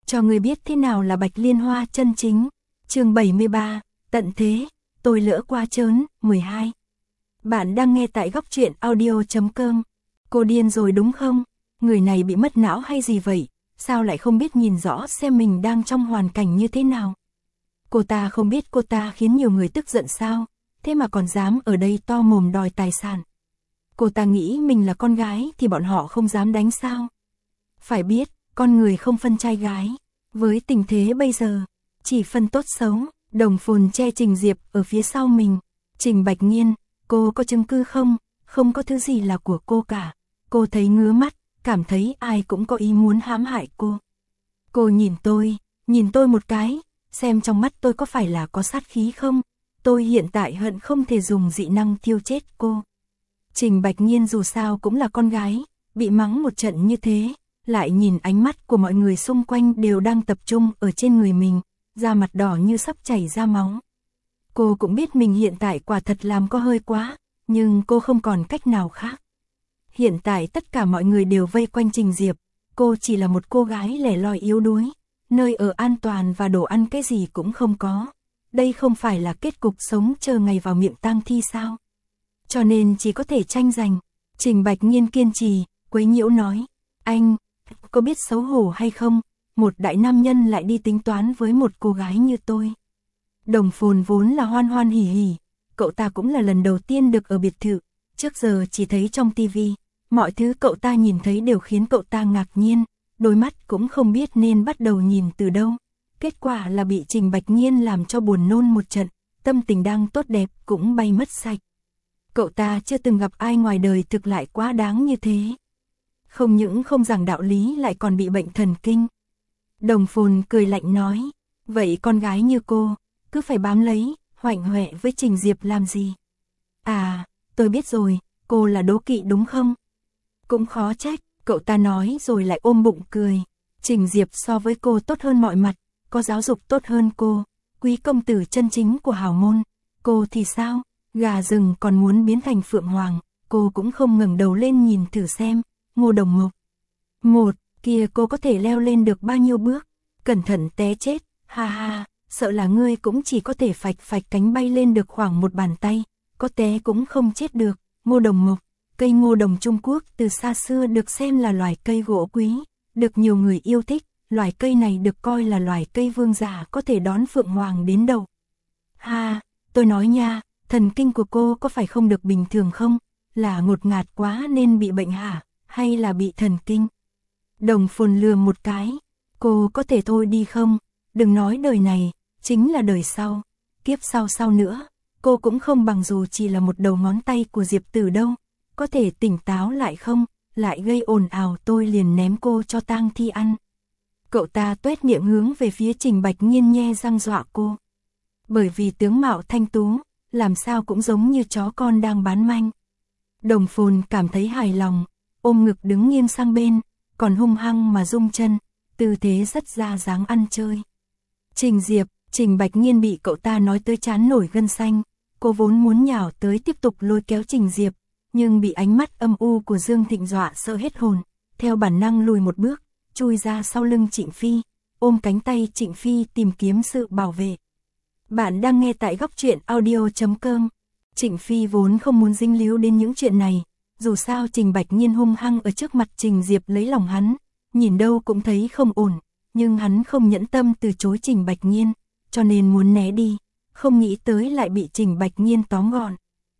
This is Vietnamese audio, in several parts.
cho ngươi biết thế nào là Bạch Liên Hoa chân chính. Chương 73, tận thế, tôi lỡ qua trớn, 12. Bạn đang nghe tại góc truyện audio.com. Cô điên rồi đúng không? Người này bị mất não hay gì vậy? Sao lại không biết nhìn rõ xem mình đang trong hoàn cảnh như thế nào? Cô ta không biết cô ta khiến nhiều người tức giận sao? Thế mà còn dám ở đây to mồm đòi tài sản. Cô ta nghĩ mình là con gái thì bọn họ không dám đánh sao? Phải biết, con người không phân trai gái. Với tình thế bây giờ, chỉ phân tốt xấu. Đồng Phồn che Trình Diệp ở phía sau mình. Trình Bạch Nhiên, cô có chứng cứ không? Không có thứ gì là của cô cả. Cô thấy ngứa mắt, cảm thấy ai cũng có ý muốn hãm hại cô. Cô nhìn tôi một cái, xem trong mắt tôi có phải là có sát khí không? Tôi hiện tại hận không thể dùng dị năng thiêu chết cô. Trình Bạch Nhiên dù sao cũng là con gái, bị mắng một trận như thế, lại nhìn ánh mắt của mọi người xung quanh đều đang tập trung ở trên người mình, da mặt đỏ như sắp chảy ra máu. Cô cũng biết mình hiện tại quả thật làm có hơi quá, nhưng cô không còn cách nào khác. Hiện tại tất cả mọi người đều vây quanh Trình Diệp, cô chỉ là một cô gái lẻ loi yếu đuối, nơi ở an toàn và đồ ăn cái gì cũng không có. Đây không phải là kết cục sống chờ ngày vào miệng tang thi sao? Cho nên chỉ có thể tranh giành. Trình Bạch Nhiên kiên trì, quấy nhiễu nói, anh, có biết xấu hổ hay không? Một đại nam nhân lại đi tính toán với một cô gái như tôi. Đồng Phồn vốn là hoan hoan hỉ hỉ, cậu ta cũng là lần đầu tiên được ở biệt thự, trước giờ chỉ thấy trong tivi, mọi thứ cậu ta nhìn thấy đều khiến cậu ta ngạc nhiên, đôi mắt cũng không biết nên bắt đầu nhìn từ đâu. Kết quả là bị Trình Bạch Nhiên làm cho buồn nôn một trận, tâm tình đang tốt đẹp cũng bay mất sạch. Cậu ta chưa từng gặp ai ngoài đời thực lại quá đáng như thế. Không những không giảng đạo lý lại còn bị bệnh thần kinh. Đồng Phồn cười lạnh nói, vậy con gái như cô, cứ phải bám lấy, hoạnh hoẹ với Trình Diệp làm gì? À, tôi biết rồi, cô là đố kỵ đúng không? Cũng khó trách, cậu ta nói rồi lại ôm bụng cười. Trình Diệp so với cô tốt hơn mọi mặt, có giáo dục tốt hơn cô, quý công tử chân chính của hào môn. Cô thì sao? Gà rừng còn muốn biến thành phượng hoàng, cô cũng không ngẩng đầu lên nhìn thử xem. Ngô Đồng Mộc. Một, kia cô có thể leo lên được bao nhiêu bước? Cẩn thận té chết, ha ha, sợ là ngươi cũng chỉ có thể phạch phạch cánh bay lên được khoảng một bàn tay, có té cũng không chết được. Ngô Đồng Mộc, cây ngô đồng Trung Quốc từ xa xưa được xem là loài cây gỗ quý, được nhiều người yêu thích, loài cây này được coi là loài cây vương giả có thể đón phượng hoàng đến đầu. Ha, tôi nói nha, thần kinh của cô có phải không được bình thường không? Là ngột ngạt quá nên bị bệnh hả? Hay là bị thần kinh? Đồng Phồn lừa một cái, cô có thể thôi đi không? Đừng nói đời này, chính là đời sau, kiếp sau nữa, cô cũng không bằng dù chỉ là một đầu ngón tay của Diệp Tử đâu. Có thể tỉnh táo lại không? Lại gây ồn ào tôi liền ném cô cho tang thi ăn. Cậu ta tuét miệng hướng về phía Trình Bạch Nhiên nhe răng dọa cô. Bởi vì tướng mạo thanh tú, làm sao cũng giống như chó con đang bán manh. Đồng Phồn cảm thấy hài lòng, ôm ngực đứng nghiêng sang bên, còn hung hăng mà rung chân, tư thế rất ra dáng ăn chơi. Trình Diệp, Trình Bạch Nhiên bị cậu ta nói tới trán nổi gân xanh, cô vốn muốn nhào tới tiếp tục lôi kéo Trình Diệp, nhưng bị ánh mắt âm u của Dương Thịnh dọa sợ hết hồn, theo bản năng lùi một bước, chui ra sau lưng Trịnh Phi, ôm cánh tay Trịnh Phi tìm kiếm sự bảo vệ. Bạn đang nghe tại góc truyện audio.com. Trịnh Phi vốn không muốn dính líu đến những chuyện này, dù sao Trình Bạch Nhiên hung hăng ở trước mặt Trình Diệp lấy lòng hắn, nhìn đâu cũng thấy không ổn, nhưng hắn không nhẫn tâm từ chối Trình Bạch Nhiên, cho nên muốn né đi, không nghĩ tới lại bị Trình Bạch Nhiên tóm gọn.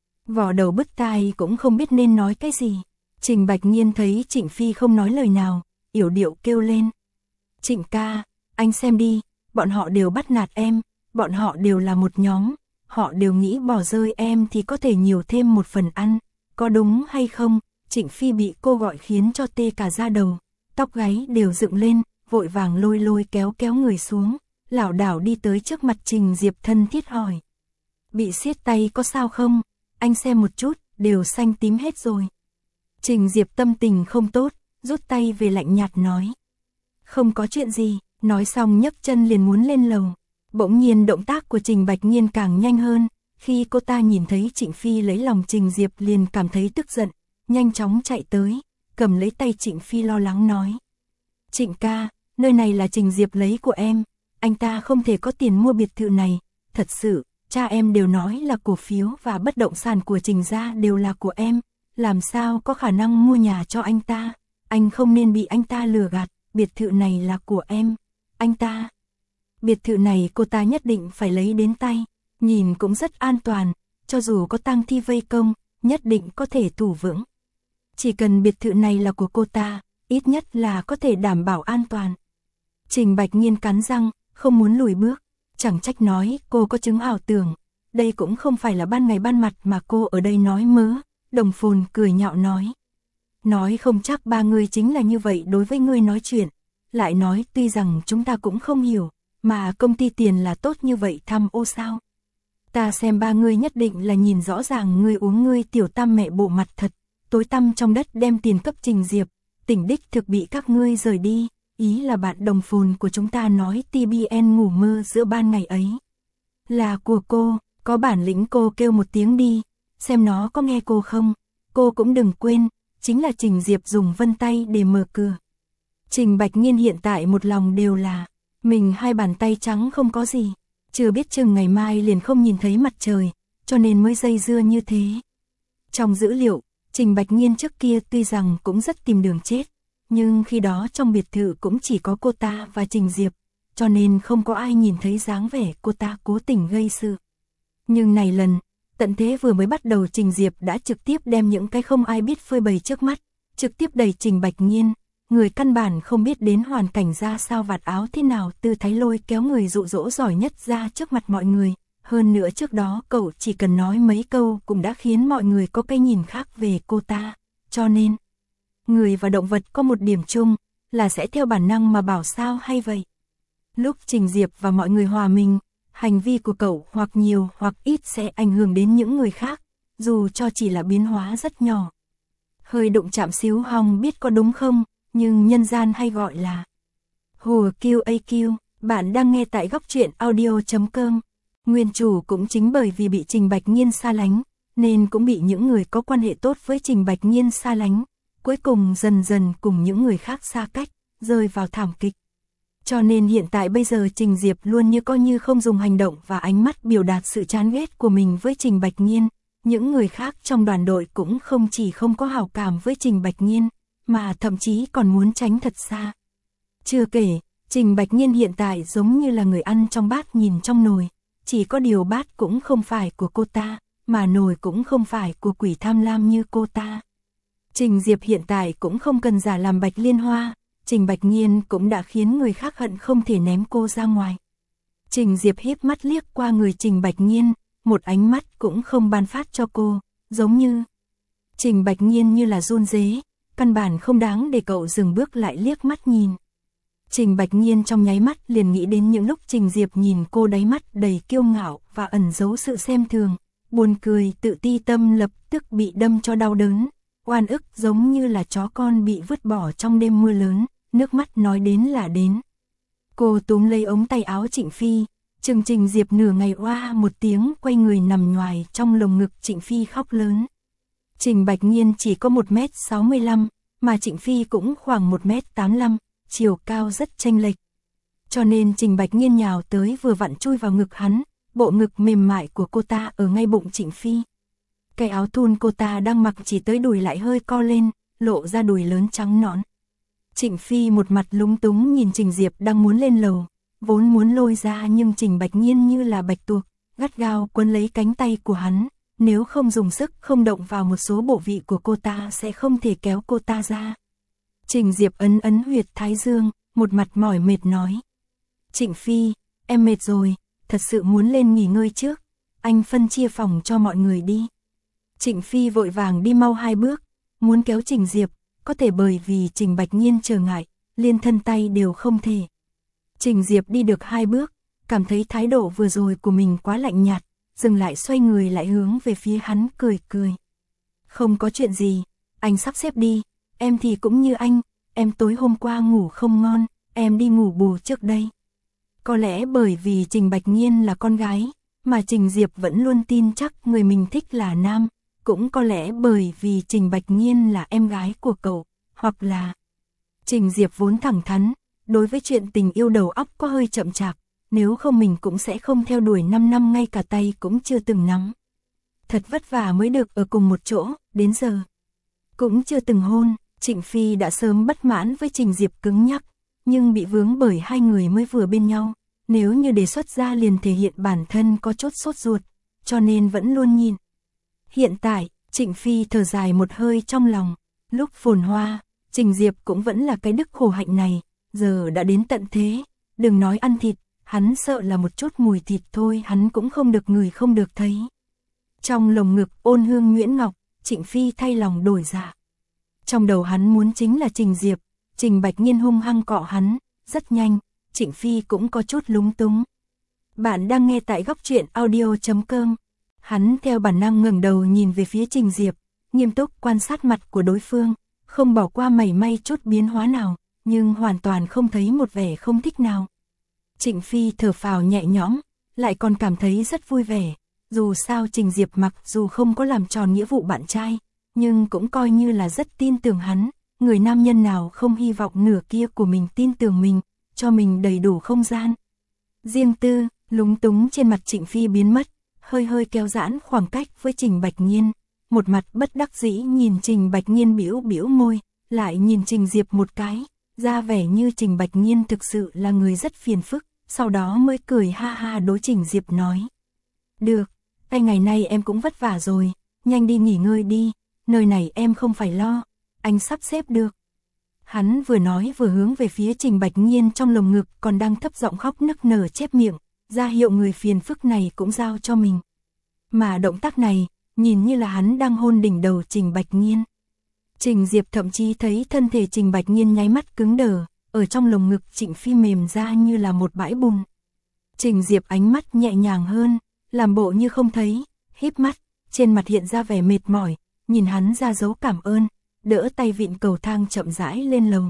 Vỏ đầu bứt tai cũng không biết nên nói cái gì. Trình Bạch Nhiên thấy Trịnh Phi không nói lời nào, yểu điệu kêu lên. Trịnh ca, anh xem đi, bọn họ đều bắt nạt em, bọn họ đều là một nhóm, họ đều nghĩ bỏ rơi em thì có thể nhiều thêm một phần ăn, có đúng hay không? Trịnh Phi bị cô gọi khiến cho tê cả da đầu, tóc gáy đều dựng lên, vội vàng lôi kéo người xuống, lảo đảo đi tới trước mặt Trình Diệp thân thiết hỏi. Bị siết tay có sao không? Anh xem một chút, đều xanh tím hết rồi. Trình Diệp tâm tình không tốt, rút tay về lạnh nhạt nói. Không có chuyện gì, nói xong nhấc chân liền muốn lên lầu. Bỗng nhiên động tác của Trình Bạch Nhiên càng nhanh hơn, khi cô ta nhìn thấy Trịnh Phi lấy lòng Trình Diệp liền cảm thấy tức giận, nhanh chóng chạy tới, cầm lấy tay Trịnh Phi lo lắng nói. Trịnh ca, nơi này là Trình Diệp lấy của em, anh ta không thể có tiền mua biệt thự này, thật sự, cha em đều nói là cổ phiếu và bất động sản của Trình gia đều là của em, làm sao có khả năng mua nhà cho anh ta, anh không nên bị anh ta lừa gạt, biệt thự này là của em, anh ta. Biệt thự này cô ta nhất định phải lấy đến tay, nhìn cũng rất an toàn, cho dù có tang thi vây công, nhất định có thể thủ vững. Chỉ cần biệt thự này là của cô ta, ít nhất là có thể đảm bảo an toàn. Trình Bạch Nhiên cắn răng, không muốn lùi bước, chẳng trách nói cô có chứng ảo tưởng, đây cũng không phải là ban ngày ban mặt mà cô ở đây nói mớ, Đồng Phồn cười nhạo nói. Nói không chắc ba người chính là như vậy đối với ngươi nói chuyện, lại nói tuy rằng chúng ta cũng không hiểu, mà công ty tiền là tốt như vậy tham ô sao. Ta xem ba người nhất định là nhìn rõ ràng ngươi uống ngươi tiểu tam mẹ bộ mặt thật, tối tăm trong đất đem tiền cấp Trình Diệp, tỉnh đích thực bị các ngươi rời đi, ý là bạn Đồng Phồn của chúng ta nói TBN ngủ mơ giữa ban ngày ấy. Là của cô, có bản lĩnh cô kêu một tiếng đi, xem nó có nghe cô không, cô cũng đừng quên, chính là Trình Diệp dùng vân tay để mở cửa. Trình Bạch Nhiên hiện tại một lòng đều là, mình hai bàn tay trắng không có gì, chưa biết chừng ngày mai liền không nhìn thấy mặt trời, cho nên mới dây dưa như thế. Trong dữ liệu, Trình Bạch Nhiên trước kia tuy rằng cũng rất tìm đường chết, nhưng khi đó trong biệt thự cũng chỉ có cô ta và Trình Diệp, cho nên không có ai nhìn thấy dáng vẻ cô ta cố tình gây sự. Nhưng này lần, tận thế vừa mới bắt đầu Trình Diệp đã trực tiếp đem những cái không ai biết phơi bày trước mắt, trực tiếp đẩy Trình Bạch Nhiên, người căn bản không biết đến hoàn cảnh ra sao vạt áo thế nào từ Thái Lôi kéo người dụ dỗ giỏi nhất ra trước mặt mọi người. Hơn nữa trước đó cậu chỉ cần nói mấy câu cũng đã khiến mọi người có cái nhìn khác về cô ta, cho nên người và động vật có một điểm chung là sẽ theo bản năng mà bảo sao hay vậy. Lúc Trình Diệp và mọi người hòa mình, hành vi của cậu hoặc nhiều hoặc ít sẽ ảnh hưởng đến những người khác, dù cho chỉ là biến hóa rất nhỏ. Hơi đụng chạm xíu hòng biết có đúng không, nhưng nhân gian hay gọi là hùa QAQ, bạn đang nghe tại góc truyện audio.com. Nguyên chủ cũng chính bởi vì bị Trình Bạch Nhiên xa lánh, nên cũng bị những người có quan hệ tốt với Trình Bạch Nhiên xa lánh, cuối cùng dần dần cùng những người khác xa cách, rơi vào thảm kịch. Cho nên hiện tại bây giờ Trình Diệp luôn như coi như không dùng hành động và ánh mắt biểu đạt sự chán ghét của mình với Trình Bạch Nhiên, những người khác trong đoàn đội cũng không chỉ không có hảo cảm với Trình Bạch Nhiên, mà thậm chí còn muốn tránh thật xa. Chưa kể, Trình Bạch Nhiên hiện tại giống như là người ăn trong bát nhìn trong nồi. Chỉ có điều bát cũng không phải của cô ta, mà nồi cũng không phải của quỷ tham lam như cô ta. Trình Diệp hiện tại cũng không cần giả làm Bạch Liên Hoa, Trình Bạch Nhiên cũng đã khiến người khác hận không thể ném cô ra ngoài. Trình Diệp híp mắt liếc qua người Trình Bạch Nhiên, một ánh mắt cũng không ban phát cho cô, giống như Trình Bạch Nhiên như là run rế, căn bản không đáng để cậu dừng bước lại liếc mắt nhìn. Trình Bạch Nhiên trong nháy mắt liền nghĩ đến những lúc Trình Diệp nhìn cô đáy mắt đầy kiêu ngạo và ẩn giấu sự xem thường, buồn cười tự ti tâm lập tức bị đâm cho đau đớn, oan ức giống như là chó con bị vứt bỏ trong đêm mưa lớn, nước mắt nói đến là đến. Cô túm lấy ống tay áo Trịnh Phi, chừng Trình Diệp nửa ngày oa một tiếng quay người nằm nhoài trong lồng ngực Trịnh Phi khóc lớn. Trình Bạch Nhiên chỉ có 1m65, mà Trịnh Phi cũng khoảng 1m85. Chiều cao rất chênh lệch. Cho nên Trình Bạch Nhiên nhào tới vừa vặn chui vào ngực hắn, bộ ngực mềm mại của cô ta ở ngay bụng Trịnh Phi. Cái áo thun cô ta đang mặc chỉ tới đùi lại hơi co lên, lộ ra đùi lớn trắng nõn. Trịnh Phi một mặt lúng túng nhìn Trình Diệp đang muốn lên lầu, vốn muốn lôi ra nhưng Trình Bạch Nhiên như là bạch tuộc, gắt gao quấn lấy cánh tay của hắn, nếu không dùng sức không động vào một số bộ vị của cô ta sẽ không thể kéo cô ta ra. Trình Diệp ấn ấn huyệt thái dương, một mặt mỏi mệt nói. Trịnh Phi, em mệt rồi, thật sự muốn lên nghỉ ngơi trước, anh phân chia phòng cho mọi người đi. Trịnh Phi vội vàng đi mau 2 bước, muốn kéo Trình Diệp, có thể bởi vì Trình Bạch Nhiên trở ngại, liên thân tay đều không thể. Trình Diệp đi được 2 bước, cảm thấy thái độ vừa rồi của mình quá lạnh nhạt, dừng lại xoay người lại hướng về phía hắn cười cười. Không có chuyện gì, anh sắp xếp đi. Em thì cũng như anh, em tối hôm qua ngủ không ngon, em đi ngủ bù trước đây. Có lẽ bởi vì Trình Bạch Nhiên là con gái, mà Trình Diệp vẫn luôn tin chắc người mình thích là nam, cũng có lẽ bởi vì Trình Bạch Nhiên là em gái của cậu, hoặc là Trình Diệp vốn thẳng thắn, đối với chuyện tình yêu đầu óc có hơi chậm chạp, nếu không mình cũng sẽ không theo đuổi 5 năm ngay cả tay cũng chưa từng nắm. Thật vất vả mới được ở cùng một chỗ, đến giờ cũng chưa từng hôn. Trịnh Phi đã sớm bất mãn với Trình Diệp cứng nhắc, nhưng bị vướng bởi hai người mới vừa bên nhau, nếu như đề xuất ra liền thể hiện bản thân có chút sốt ruột, cho nên vẫn luôn nhìn. Hiện tại, Trịnh Phi thở dài một hơi trong lòng, lúc phồn hoa, Trình Diệp cũng vẫn là cái đức khổ hạnh này, giờ đã đến tận thế, đừng nói ăn thịt, hắn sợ là một chút mùi thịt thôi hắn cũng không được ngửi không được thấy. Trong lồng ngực ôn hương nhuyễn ngọc, Trịnh Phi thay lòng đổi dạ. Trong đầu hắn muốn chính là Trình Diệp, Trình Bạch Nhiên hung hăng cọ hắn, rất nhanh, Trịnh Phi cũng có chút lúng túng. Bạn đang nghe tại góc truyện audio.com. Hắn theo bản năng ngẩng đầu nhìn về phía Trình Diệp, nghiêm túc quan sát mặt của đối phương, không bỏ qua mảy may chút biến hóa nào, nhưng hoàn toàn không thấy một vẻ không thích nào. Trịnh Phi thở phào nhẹ nhõm, lại còn cảm thấy rất vui vẻ, dù sao Trình Diệp mặc dù không có làm tròn nghĩa vụ bạn trai, nhưng cũng coi như là rất tin tưởng hắn, người nam nhân nào không hy vọng nửa kia của mình tin tưởng mình, cho mình đầy đủ không gian. Riêng tư, lúng túng trên mặt Trịnh Phi biến mất, hơi hơi kéo giãn khoảng cách với Trình Bạch Nhiên, một mặt bất đắc dĩ nhìn Trình Bạch Nhiên bĩu bĩu môi, lại nhìn Trình Diệp một cái, ra vẻ như Trình Bạch Nhiên thực sự là người rất phiền phức, sau đó mới cười ha ha đối Trình Diệp nói. Được, tay ngày nay em cũng vất vả rồi, nhanh đi nghỉ ngơi đi, nơi này em không phải lo, anh sắp xếp được. Hắn vừa nói vừa hướng về phía Trình Bạch Nhiên trong lồng ngực còn đang thấp giọng khóc nức nở chép miệng, ra hiệu người phiền phức này cũng giao cho mình. Mà động tác này, nhìn như là hắn đang hôn đỉnh đầu Trình Bạch Nhiên. Trình Diệp thậm chí thấy thân thể Trình Bạch Nhiên nháy mắt cứng đờ, ở trong lồng ngực Trịnh Phi mềm ra như là một bãi bùn. Trình Diệp ánh mắt nhẹ nhàng hơn, làm bộ như không thấy, híp mắt, trên mặt hiện ra vẻ mệt mỏi, nhìn hắn ra dấu cảm ơn, đỡ tay vịn cầu thang chậm rãi lên lầu.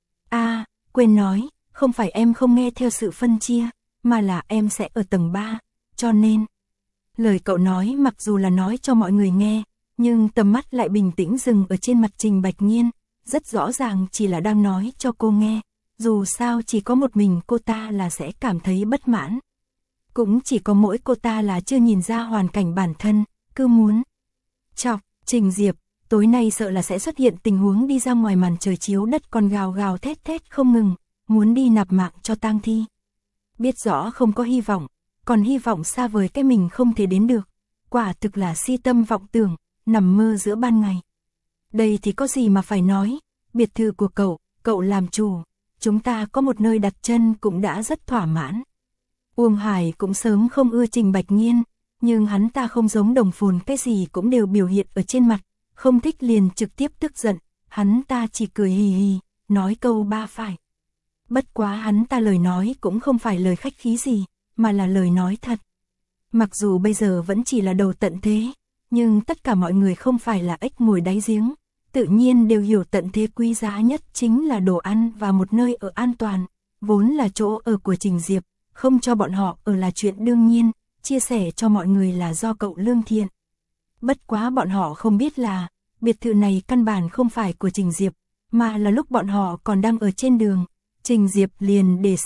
Quên nói, không phải em không nghe theo sự phân chia, mà là em sẽ ở tầng 3, cho nên. Lời cậu nói mặc dù là nói cho mọi người nghe, nhưng tầm mắt lại bình tĩnh dừng ở trên mặt Trình Bạch Nhiên, rất rõ ràng chỉ là đang nói cho cô nghe, dù sao chỉ có một mình cô ta là sẽ cảm thấy bất mãn. Cũng chỉ có mỗi cô ta là chưa nhìn ra hoàn cảnh bản thân, cứ muốn chọc Trình Diệp, tối nay sợ là sẽ xuất hiện tình huống đi ra ngoài màn trời chiếu đất còn gào gào thét thét không ngừng, muốn đi nạp mạng cho tang thi. Biết rõ không có hy vọng, còn hy vọng xa vời cái mình không thể đến được, quả thực là si tâm vọng tưởng, nằm mơ giữa ban ngày. Đây thì có gì mà phải nói, biệt thự của cậu làm chủ, chúng ta có một nơi đặt chân cũng đã rất thỏa mãn. Uông Hải cũng sớm không ưa Trình Bạch Nhiên, nhưng hắn ta không giống Đồng Phồn, cái gì cũng đều biểu hiện ở trên mặt, không thích liền trực tiếp tức giận, hắn ta chỉ cười hì hì, nói câu ba phải. Bất quá hắn ta lời nói cũng không phải lời khách khí gì, mà là lời nói thật. Mặc dù bây giờ vẫn chỉ là đầu tận thế, nhưng tất cả mọi người không phải là ếch ngồi đáy giếng, tự nhiên đều hiểu tận thế quý giá nhất chính là đồ ăn và một nơi ở an toàn, vốn là chỗ ở của Trình Diệp, không cho bọn họ ở là chuyện đương nhiên, chia sẻ cho mọi người là do cậu lương thiện. Bất quá bọn họ không biết là, biệt thự này căn bản không phải của Trình Diệp, mà là lúc bọn họ còn đang ở trên đường, Trình Diệp liền để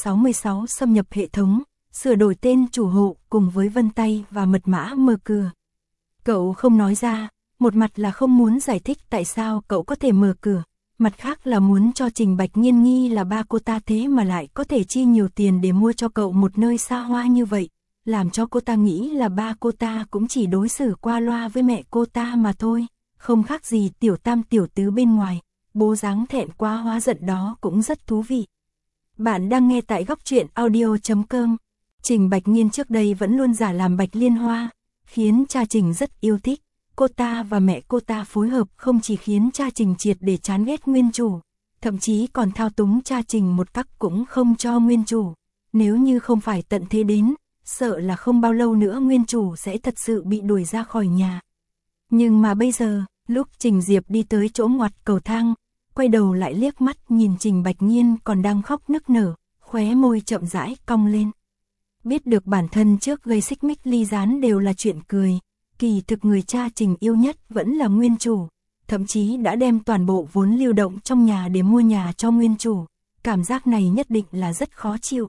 666 xâm nhập hệ thống, sửa đổi tên chủ hộ cùng với vân tay và mật mã mở cửa. Cậu không nói ra, một mặt là không muốn giải thích tại sao cậu có thể mở cửa, mặt khác là muốn cho Trình Bạch Nhiên nghi là ba cô ta thế mà lại có thể chi nhiều tiền để mua cho cậu một nơi xa hoa như vậy, làm cho cô ta nghĩ là ba cô ta cũng chỉ đối xử qua loa với mẹ cô ta mà thôi, không khác gì tiểu tam tiểu tứ bên ngoài, bố dáng thẹn quá hóa giận đó cũng rất thú vị. Bạn đang nghe tại góc truyện audio.com. Trình Bạch Nhiên trước đây vẫn luôn giả làm Bạch Liên Hoa, khiến cha Trình rất yêu thích. Cô ta và mẹ cô ta phối hợp không chỉ khiến cha Trình triệt để chán ghét nguyên chủ, thậm chí còn thao túng cha Trình một cách cũng không cho nguyên chủ. Nếu như không phải tận thế đến, sợ là không bao lâu nữa nguyên chủ sẽ thật sự bị đuổi ra khỏi nhà. Nhưng mà bây giờ, lúc Trình Diệp đi tới chỗ ngoặt cầu thang, quay đầu lại liếc mắt nhìn Trình Bạch Nhiên còn đang khóc nức nở, khóe môi chậm rãi cong lên. Biết được bản thân trước gây xích mích ly gián đều là chuyện cười, kỳ thực người cha Trình yêu nhất vẫn là nguyên chủ, thậm chí đã đem toàn bộ vốn lưu động trong nhà để mua nhà cho nguyên chủ, cảm giác này nhất định là rất khó chịu.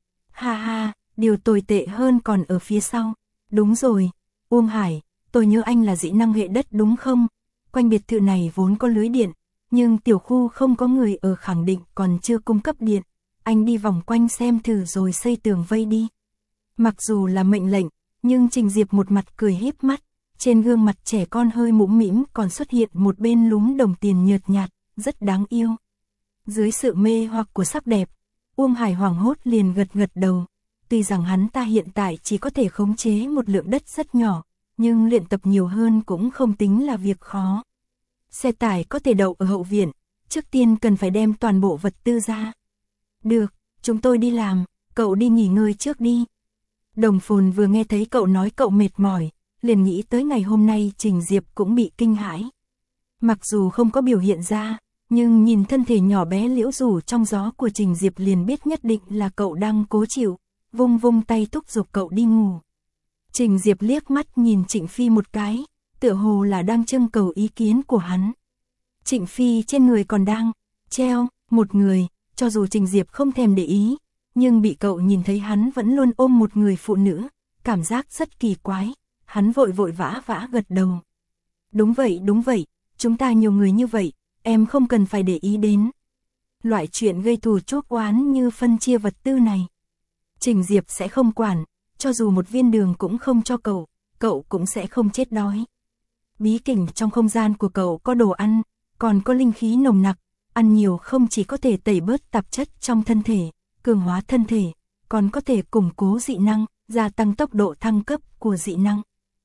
Ha ha, điều tồi tệ hơn còn ở phía sau. Đúng rồi, Uông Hải, tôi nhớ anh là dị năng hệ đất đúng không? Quanh biệt thự này vốn có lưới điện, nhưng tiểu khu không có người ở khẳng định còn chưa cung cấp điện. Anh đi vòng quanh xem thử rồi xây tường vây đi. Mặc dù là mệnh lệnh, nhưng Trình Diệp một mặt cười híp mắt, trên gương mặt trẻ con hơi mũm mĩm còn xuất hiện một bên lúm đồng tiền nhợt nhạt, rất đáng yêu. Dưới sự mê hoặc của sắc đẹp, Uông Hải hoảng hốt liền gật gật đầu. Tuy rằng hắn ta hiện tại chỉ có thể khống chế một lượng đất rất nhỏ, nhưng luyện tập nhiều hơn cũng không tính là việc khó. Xe tải có thể đậu ở hậu viện, trước tiên cần phải đem toàn bộ vật tư ra. Được, chúng tôi đi làm, cậu đi nghỉ ngơi trước đi. Đồng Phồn vừa nghe thấy cậu nói cậu mệt mỏi, liền nghĩ tới ngày hôm nay Trình Diệp cũng bị kinh hãi. Mặc dù không có biểu hiện ra, nhưng nhìn thân thể nhỏ bé liễu rủ trong gió của Trình Diệp liền biết nhất định là cậu đang cố chịu, vung vung tay thúc giục cậu đi ngủ. Trình Diệp liếc mắt nhìn Trịnh Phi một cái, tựa hồ là đang trưng cầu ý kiến của hắn. Trịnh Phi trên người còn đang treo một người, cho dù Trình Diệp không thèm để ý, nhưng bị cậu nhìn thấy hắn vẫn luôn ôm một người phụ nữ, cảm giác rất kỳ quái, hắn vội vã gật đầu. Đúng vậy, chúng ta nhiều người như vậy, em không cần phải để ý đến. Loại chuyện gây thù chuốc oán như phân chia vật tư này, Trình Diệp sẽ không quản, cho dù một viên đường cũng không cho cậu cũng sẽ không chết đói. Bí cảnh trong không gian của cậu có đồ ăn, còn có linh khí nồng nặc, ăn nhiều không chỉ có thể tẩy bớt tạp chất trong thân thể, cường hóa thân thể, còn có thể củng cố dị năng, gia tăng tốc độ thăng cấp của dị năng.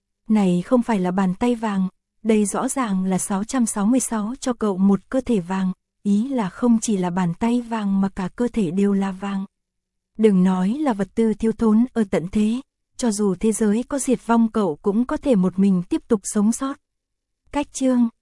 Này không phải là bàn tay vàng, đây rõ ràng là 666 cho cậu một cơ thể vàng, ý là không chỉ là bàn tay vàng mà cả cơ thể đều là vàng. Đừng nói là vật tư thiếu thốn ở tận thế, cho dù thế giới có diệt vong cậu cũng có thể một mình tiếp tục sống sót. Cách chương